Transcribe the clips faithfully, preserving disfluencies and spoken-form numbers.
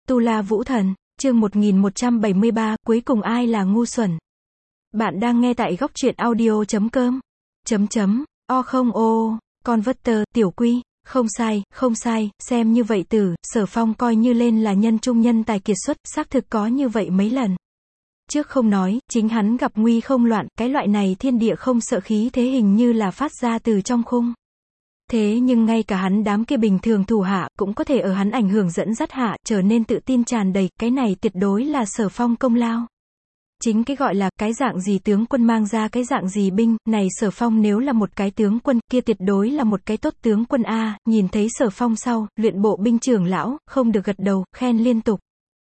Tu La Vũ Thần, chương một nghìn một trăm bảy mươi ba, cuối cùng ai là ngu xuẩn. Bạn đang nghe tại góc truyện audio chấm com. Chấm chấm, o không ô, Converter, tiểu quy, không sai, không sai, xem như vậy tử, Sở Phong coi như lên là nhân trung nhân tài kiệt xuất, xác thực có như vậy mấy lần. Trước không nói, chính hắn gặp nguy không loạn, cái loại này thiên địa không sợ khí thế hình như là phát ra từ trong khung. Thế nhưng ngay cả hắn đám kia bình thường thủ hạ, cũng có thể ở hắn ảnh hưởng dẫn dắt hạ, trở nên tự tin tràn đầy, cái này tuyệt đối là Sở Phong công lao. Chính cái gọi là, cái dạng gì tướng quân mang ra cái dạng gì binh, này Sở Phong nếu là một cái tướng quân, kia tuyệt đối là một cái tốt tướng quân A, nhìn thấy Sở Phong sau, luyện bộ binh trưởng lão, không được gật đầu, khen liên tục.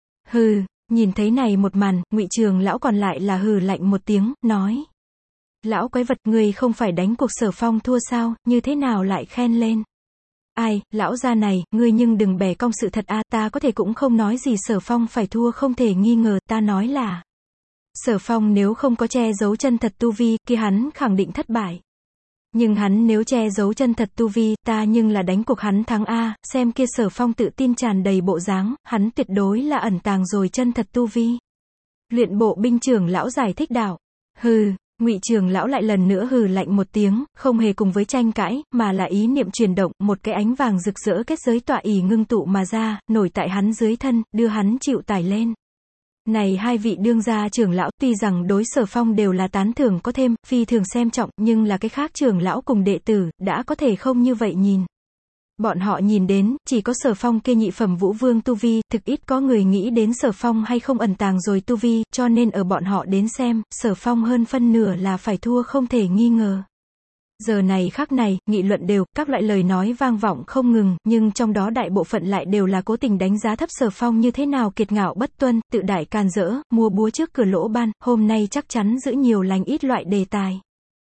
Hừ, nhìn thấy này một màn, Ngụy Trường lão còn lại là hừ lạnh một tiếng, nói. Lão quái vật, người không phải đánh cuộc Sở Phong thua sao, như thế nào lại khen lên. Ai, lão gia này, ngươi nhưng đừng bẻ cong sự thật a, ta có thể cũng không nói gì Sở Phong phải thua không thể nghi ngờ, ta nói là. Sở Phong nếu không có che giấu chân thật tu vi, kia hắn khẳng định thất bại. Nhưng hắn nếu che giấu chân thật tu vi, ta nhưng là đánh cuộc hắn thắng a, xem kia Sở Phong tự tin tràn đầy bộ dáng, hắn tuyệt đối là ẩn tàng rồi chân thật tu vi. Luyện bộ binh trưởng lão giải thích đạo. Hừ. Ngụy Trường lão lại lần nữa hừ lạnh một tiếng, không hề cùng với tranh cãi, mà là ý niệm chuyển động, một cái ánh vàng rực rỡ kết giới tọa ỷ ngưng tụ mà ra, nổi tại hắn dưới thân, đưa hắn chịu tải lên. Này hai vị đương gia trưởng lão, tuy rằng đối Sở Phong đều là tán thưởng có thêm, phi thường xem trọng, nhưng là cái khác trưởng lão cùng đệ tử, đã có thể không như vậy nhìn. Bọn họ nhìn đến, chỉ có Sở Phong kia nhị phẩm vũ vương tu vi, thực ít có người nghĩ đến Sở Phong hay không ẩn tàng rồi tu vi, cho nên ở bọn họ đến xem, Sở Phong hơn phân nửa là phải thua không thể nghi ngờ. Giờ này khắc này, nghị luận đều, các loại lời nói vang vọng không ngừng, nhưng trong đó đại bộ phận lại đều là cố tình đánh giá thấp Sở Phong như thế nào kiệt ngạo bất tuân, tự đại càn rỡ, mua búa trước cửa lỗ ban, hôm nay chắc chắn giữ nhiều lành ít loại đề tài.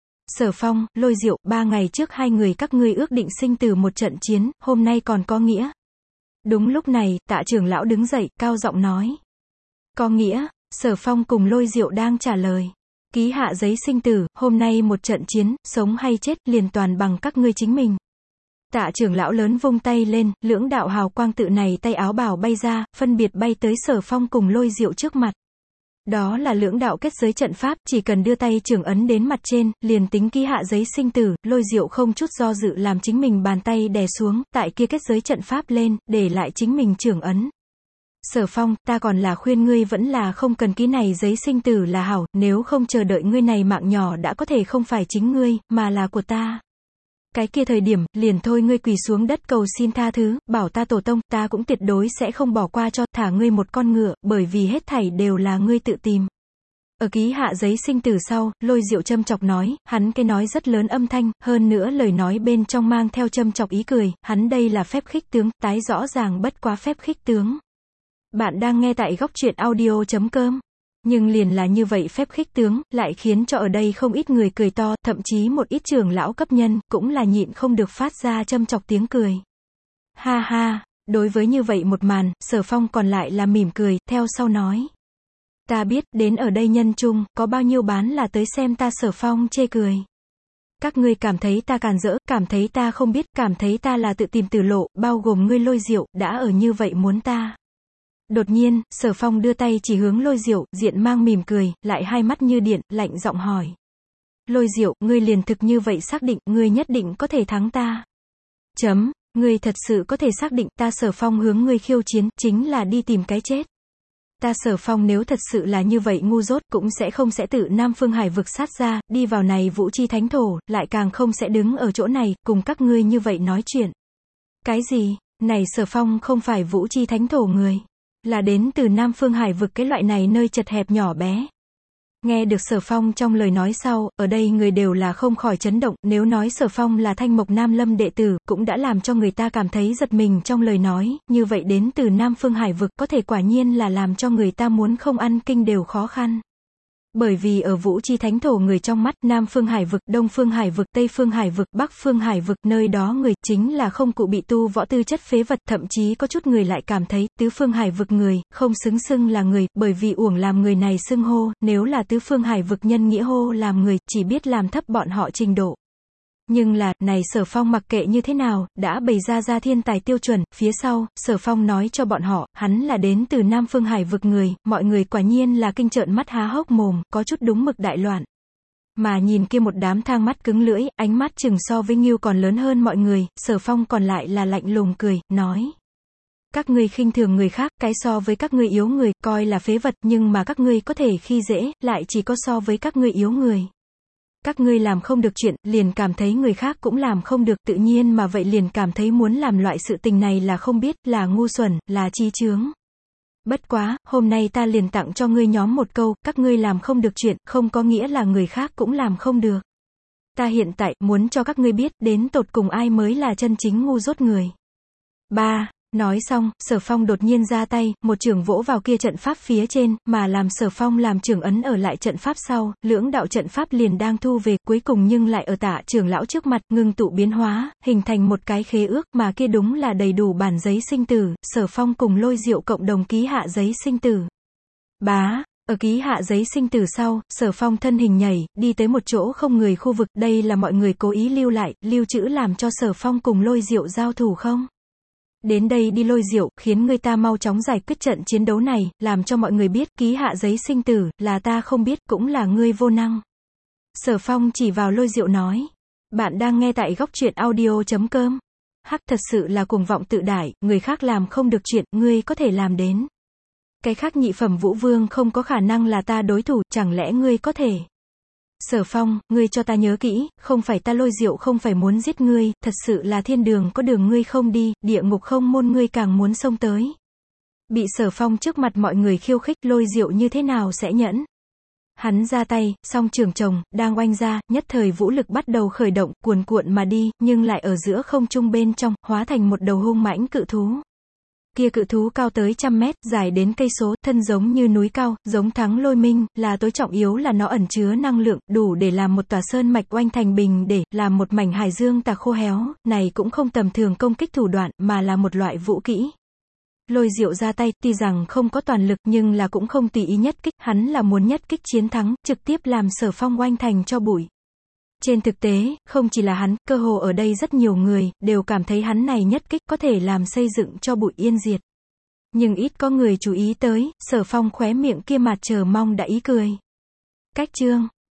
Sở Phong, Lôi Diệu, ba ngày trước hai người các ngươi ước định sinh tử một trận chiến, hôm nay còn có nghĩa. Đúng lúc này, Tạ trưởng lão đứng dậy, cao giọng nói. Có nghĩa, Sở Phong cùng Lôi Diệu đang trả lời. Ký hạ giấy sinh tử, hôm nay một trận chiến, sống hay chết, liền toàn bằng các ngươi chính mình. Tạ trưởng lão lớn vung tay lên, lưỡng đạo hào quang tự này tay áo bào bay ra, phân biệt bay tới Sở Phong cùng Lôi Diệu trước mặt. Đó là lưỡng đạo kết giới trận pháp, chỉ cần đưa tay trưởng ấn đến mặt trên, liền tính ký hạ giấy sinh tử, Lôi Diệu không chút do dự làm chính mình bàn tay đè xuống, tại kia kết giới trận pháp lên, để lại chính mình trưởng ấn. Sở Phong, ta còn là khuyên ngươi vẫn là không cần ký này giấy sinh tử là hảo, nếu không chờ đợi ngươi này mạng nhỏ đã có thể không phải chính ngươi, mà là của ta. Cái kia thời điểm, liền thôi ngươi quỳ xuống đất cầu xin tha thứ, bảo ta tổ tông, ta cũng tuyệt đối sẽ không bỏ qua cho, thả ngươi một con ngựa, bởi vì hết thảy đều là ngươi tự tìm. Ở ký hạ giấy sinh tử sau, Lôi Diệu châm chọc nói, hắn cái nói rất lớn âm thanh, hơn nữa lời nói bên trong mang theo châm chọc ý cười, hắn đây là phép khích tướng, tái rõ ràng bất quá phép khích tướng. Bạn đang nghe tại góc truyện audio chấm com. Nhưng liền là như vậy phép khích tướng, lại khiến cho ở đây không ít người cười to, thậm chí một ít trưởng lão cấp nhân, cũng là nhịn không được phát ra châm chọc tiếng cười. Ha ha, đối với như vậy một màn, Sở Phong còn lại là mỉm cười, theo sau nói. Ta biết, đến ở đây nhân chung, có bao nhiêu bán là tới xem ta Sở Phong chê cười. Các ngươi cảm thấy ta càn rỡ, cảm thấy ta không biết, cảm thấy ta là tự tìm tử lộ, bao gồm ngươi Lôi Diệu, đã ở như vậy muốn ta. Đột nhiên, Sở Phong đưa tay chỉ hướng Lôi Diệu, diện mang mỉm cười, lại hai mắt như điện, lạnh giọng hỏi. Lôi Diệu, ngươi liền thực như vậy xác định, ngươi nhất định có thể thắng ta. Chấm, ngươi thật sự có thể xác định ta Sở Phong hướng ngươi khiêu chiến, chính là đi tìm cái chết. Ta Sở Phong nếu thật sự là như vậy ngu dốt, cũng sẽ không sẽ tự Nam Phương Hải vực sát ra, đi vào này Vũ Chi Thánh Thổ, lại càng không sẽ đứng ở chỗ này, cùng các ngươi như vậy nói chuyện. Cái gì? Này Sở Phong không phải Vũ Chi Thánh Thổ người. Là đến từ Nam Phương Hải vực cái loại này nơi chật hẹp nhỏ bé. Nghe được Sở Phong trong lời nói sau, ở đây người đều là không khỏi chấn động, nếu nói Sở Phong là Thanh Mộc Nam Lâm đệ tử, cũng đã làm cho người ta cảm thấy giật mình trong lời nói, như vậy đến từ Nam Phương Hải vực có thể quả nhiên là làm cho người ta muốn không ăn kinh đều khó khăn. Bởi vì ở Vũ Chi Thánh Thổ người trong mắt, Nam Phương Hải vực, Đông Phương Hải vực, Tây Phương Hải vực, Bắc Phương Hải vực, nơi đó người chính là không cụ bị tu võ tư chất phế vật, thậm chí có chút người lại cảm thấy, Tứ Phương Hải vực người, không xứng xưng là người, bởi vì uổng làm người này xưng hô, nếu là Tứ Phương Hải vực nhân nghĩa hô làm người, chỉ biết làm thấp bọn họ trình độ. Nhưng là, này Sở Phong mặc kệ như thế nào, đã bày ra ra thiên tài tiêu chuẩn, phía sau, Sở Phong nói cho bọn họ, hắn là đến từ Nam Phương Hải vực người, mọi người quả nhiên là kinh trợn mắt há hốc mồm, có chút đúng mực đại loạn. Mà nhìn kia một đám thang mắt cứng lưỡi, ánh mắt chừng so với Ngưu còn lớn hơn mọi người, Sở Phong còn lại là lạnh lùng cười, nói. Các ngươi khinh thường người khác, cái so với các ngươi yếu người, coi là phế vật, nhưng mà các ngươi có thể khi dễ, lại chỉ có so với các ngươi yếu người. Các ngươi làm không được chuyện, liền cảm thấy người khác cũng làm không được, tự nhiên mà vậy liền cảm thấy muốn làm loại sự tình này là không biết, là ngu xuẩn, là trí chướng. Bất quá, hôm nay ta liền tặng cho ngươi nhóm một câu, các ngươi làm không được chuyện, không có nghĩa là người khác cũng làm không được. Ta hiện tại, muốn cho các ngươi biết, đến tột cùng ai mới là chân chính ngu dốt người. ba. Nói xong, Sở Phong đột nhiên ra tay, một chưởng vỗ vào kia trận pháp phía trên, mà làm Sở Phong làm trưởng ấn ở lại trận pháp sau, lưỡng đạo trận pháp liền đang thu về, cuối cùng nhưng lại ở Tạ trưởng lão trước mặt, ngưng tụ biến hóa, hình thành một cái khế ước, mà kia đúng là đầy đủ bản giấy sinh tử, Sở Phong cùng Lôi Diệu cộng đồng ký hạ giấy sinh tử. Bá. Ở ký hạ giấy sinh tử sau, Sở Phong thân hình nhảy, đi tới một chỗ không người khu vực, đây là mọi người cố ý lưu lại, lưu trữ làm cho Sở Phong cùng Lôi Diệu giao thủ không? Đến đây đi Lôi Diệu, khiến người ta mau chóng giải quyết trận chiến đấu này, làm cho mọi người biết, ký hạ giấy sinh tử, là ta không biết, cũng là ngươi vô năng. Sở Phong chỉ vào Lôi Diệu nói. Bạn đang nghe tại góc truyện audio chấm com. Hắc thật sự là cuồng vọng tự đại, người khác làm không được chuyện, ngươi có thể làm đến. Cái khác nhị phẩm vũ vương không có khả năng là ta đối thủ, chẳng lẽ ngươi có thể? Sở Phong, ngươi cho ta nhớ kỹ, không phải ta Lôi Diệu không phải muốn giết ngươi, thật sự là thiên đường có đường ngươi không đi, địa ngục không môn ngươi càng muốn xông tới. Bị Sở Phong trước mặt mọi người khiêu khích, Lôi Diệu như thế nào sẽ nhẫn? Hắn ra tay, song trường chồng, đang oanh ra, nhất thời vũ lực bắt đầu khởi động, cuồn cuộn mà đi, nhưng lại ở giữa không trung bên trong, hóa thành một đầu hung mãnh cự thú. Kia cự thú cao tới trăm mét, dài đến cây số, thân giống như núi cao, giống thắng lôi minh, là tối trọng yếu là nó ẩn chứa năng lượng, đủ để làm một tòa sơn mạch oanh thành bình để, làm một mảnh hải dương tà khô héo, này cũng không tầm thường công kích thủ đoạn, mà là một loại vũ kỹ. Lôi Diệu ra tay, tuy rằng không có toàn lực nhưng là cũng không tùy ý nhất kích, hắn là muốn nhất kích chiến thắng, trực tiếp làm Sở Phong oanh thành cho bụi. Trên thực tế, không chỉ là hắn, cơ hồ ở đây rất nhiều người, đều cảm thấy hắn này nhất kích có thể làm xây dựng cho bụi yên diệt. Nhưng ít có người chú ý tới, Sở Phong khóe miệng kia mặt chờ mong đã ý cười. Cách chương